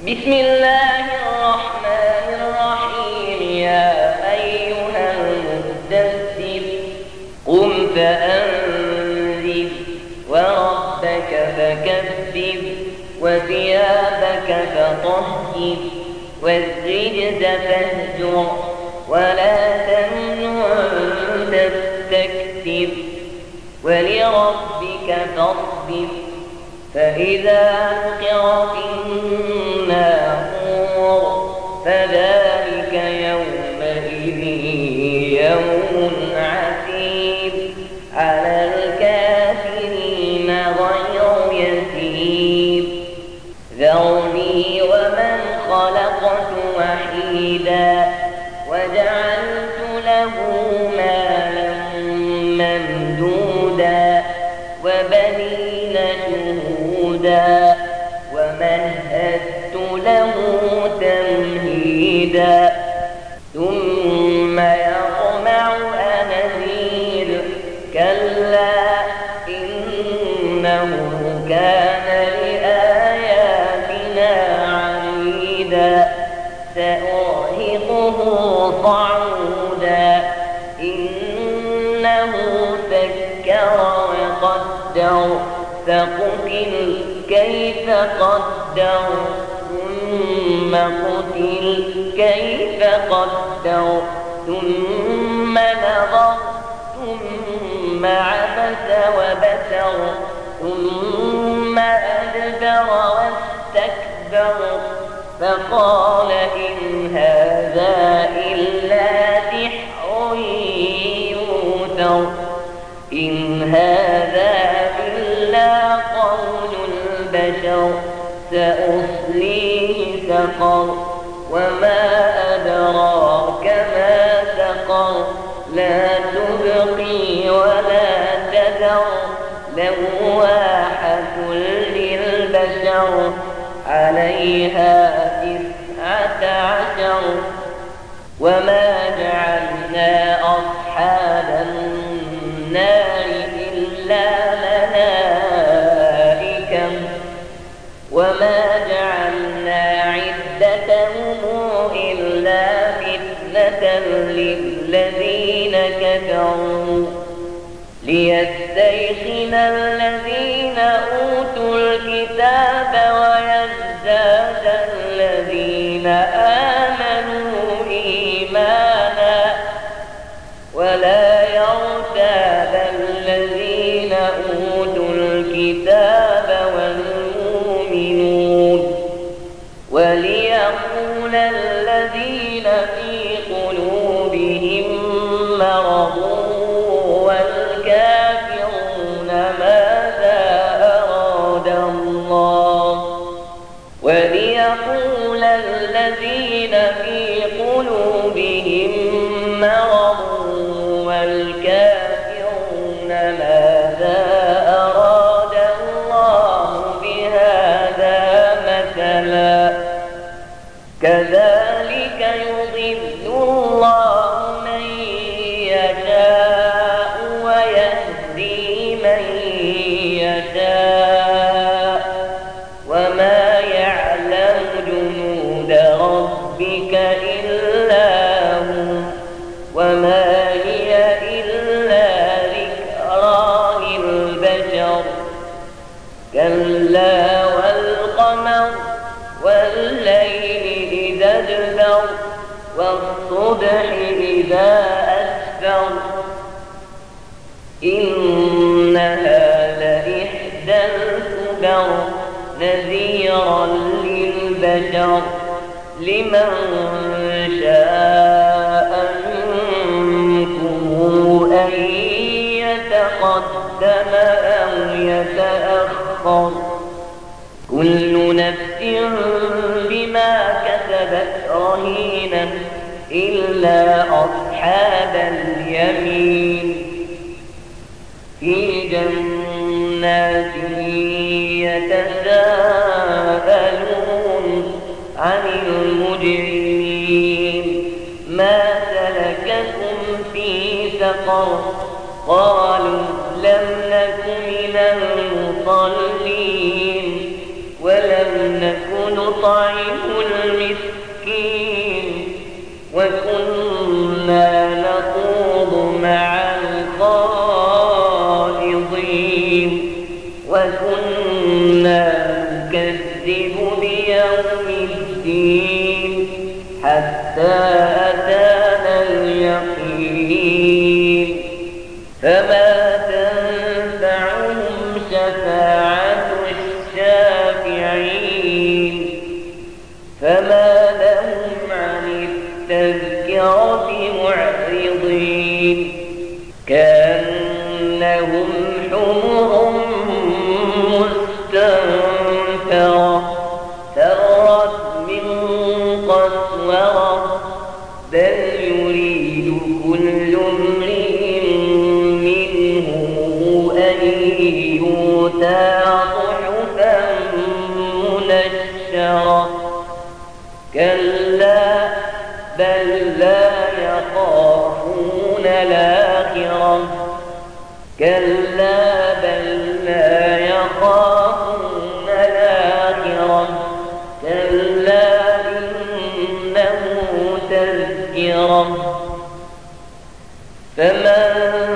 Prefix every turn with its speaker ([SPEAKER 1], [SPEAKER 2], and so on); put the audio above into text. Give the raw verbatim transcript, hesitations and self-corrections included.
[SPEAKER 1] بسم الله الرحمن الرحيم. يا أيها المدثر قم فأنذر وربك فكبر وثيابك فطهر والرجز فاهجر ولا تمنن تستكثر ولربك فاصبر. فإذا نقر في الناقور فذلك يومئذ يوم عسير على الكافرين غير يسير. ذرني ومن خلقت وحيدا وجعلت له مالا ممدودا وبنين شهودا ومهدت له تمهيدا. ثم يطمع أن أزيد كلا إنه كان لآياتنا عنيدا. سأرهقه صعودا إنه فكر وقدر فقتل كيف قدر ثم قتل كيف قدر ثم نظر ثم عبس وبسر ثم أدبر واستكبر فقال إن هذا إلا سحر يؤثر إن هذا إلا قول البشر. سأصليه سقر وما أدراك ما سقر لا تبقي ولا تذر لواحة للبشر عليها تسعة عشر. وما جعلنا أصحاب النار إلا ملائكة وما جعلنا عدتهم إلا فتنة للذين كفروا ليستيقن الذين أوتوا الكتاب ويزداد الذين آمنوا إيمانا ولا يرتاب الذين أوتوا الكتاب والمؤمنون وليقول الذين في قلوبهم مرض والكافرون ماذا أراد الله وليقول الذين في قلوبهم مرض والكافرون ماذا أراد الله بهذا مثلا كذلك يضل الله من يشاء ويهدي من يشاء وما يعلم جنود ربك إلا هو وما هي إلا ذكرى للبشر. كلا والقمر والليل إذا ادبر والصبح إذا أسفر إنها لإحدى الكبر نذيرا للبشر لمن شاء منكم أن يتقدم أو يتأخر كل نفس بما كسبت رهينة إلا أصحاب اليمين في جنات يتساءلون عن المجرمين ما سلككم في سقر قالوا لم نك من المصلين ولم نك نطعم نطعم المسكين وكنا نخوض مع الخائضين وكنا نكذب بيوم الدين حتى أتانا اليقين فما تنفعهم شفاعة الشافعين فما لهم عن التذكرة معرضين كأنهم حمر مستنفرة فرت من قسورة بل يريد كل امرئ منهم أن يؤتى صحفا منشرة كلا بل لا يخافون الآخرة كلا بل لا يخافون الآخرة كلا إنه تذكرة فمن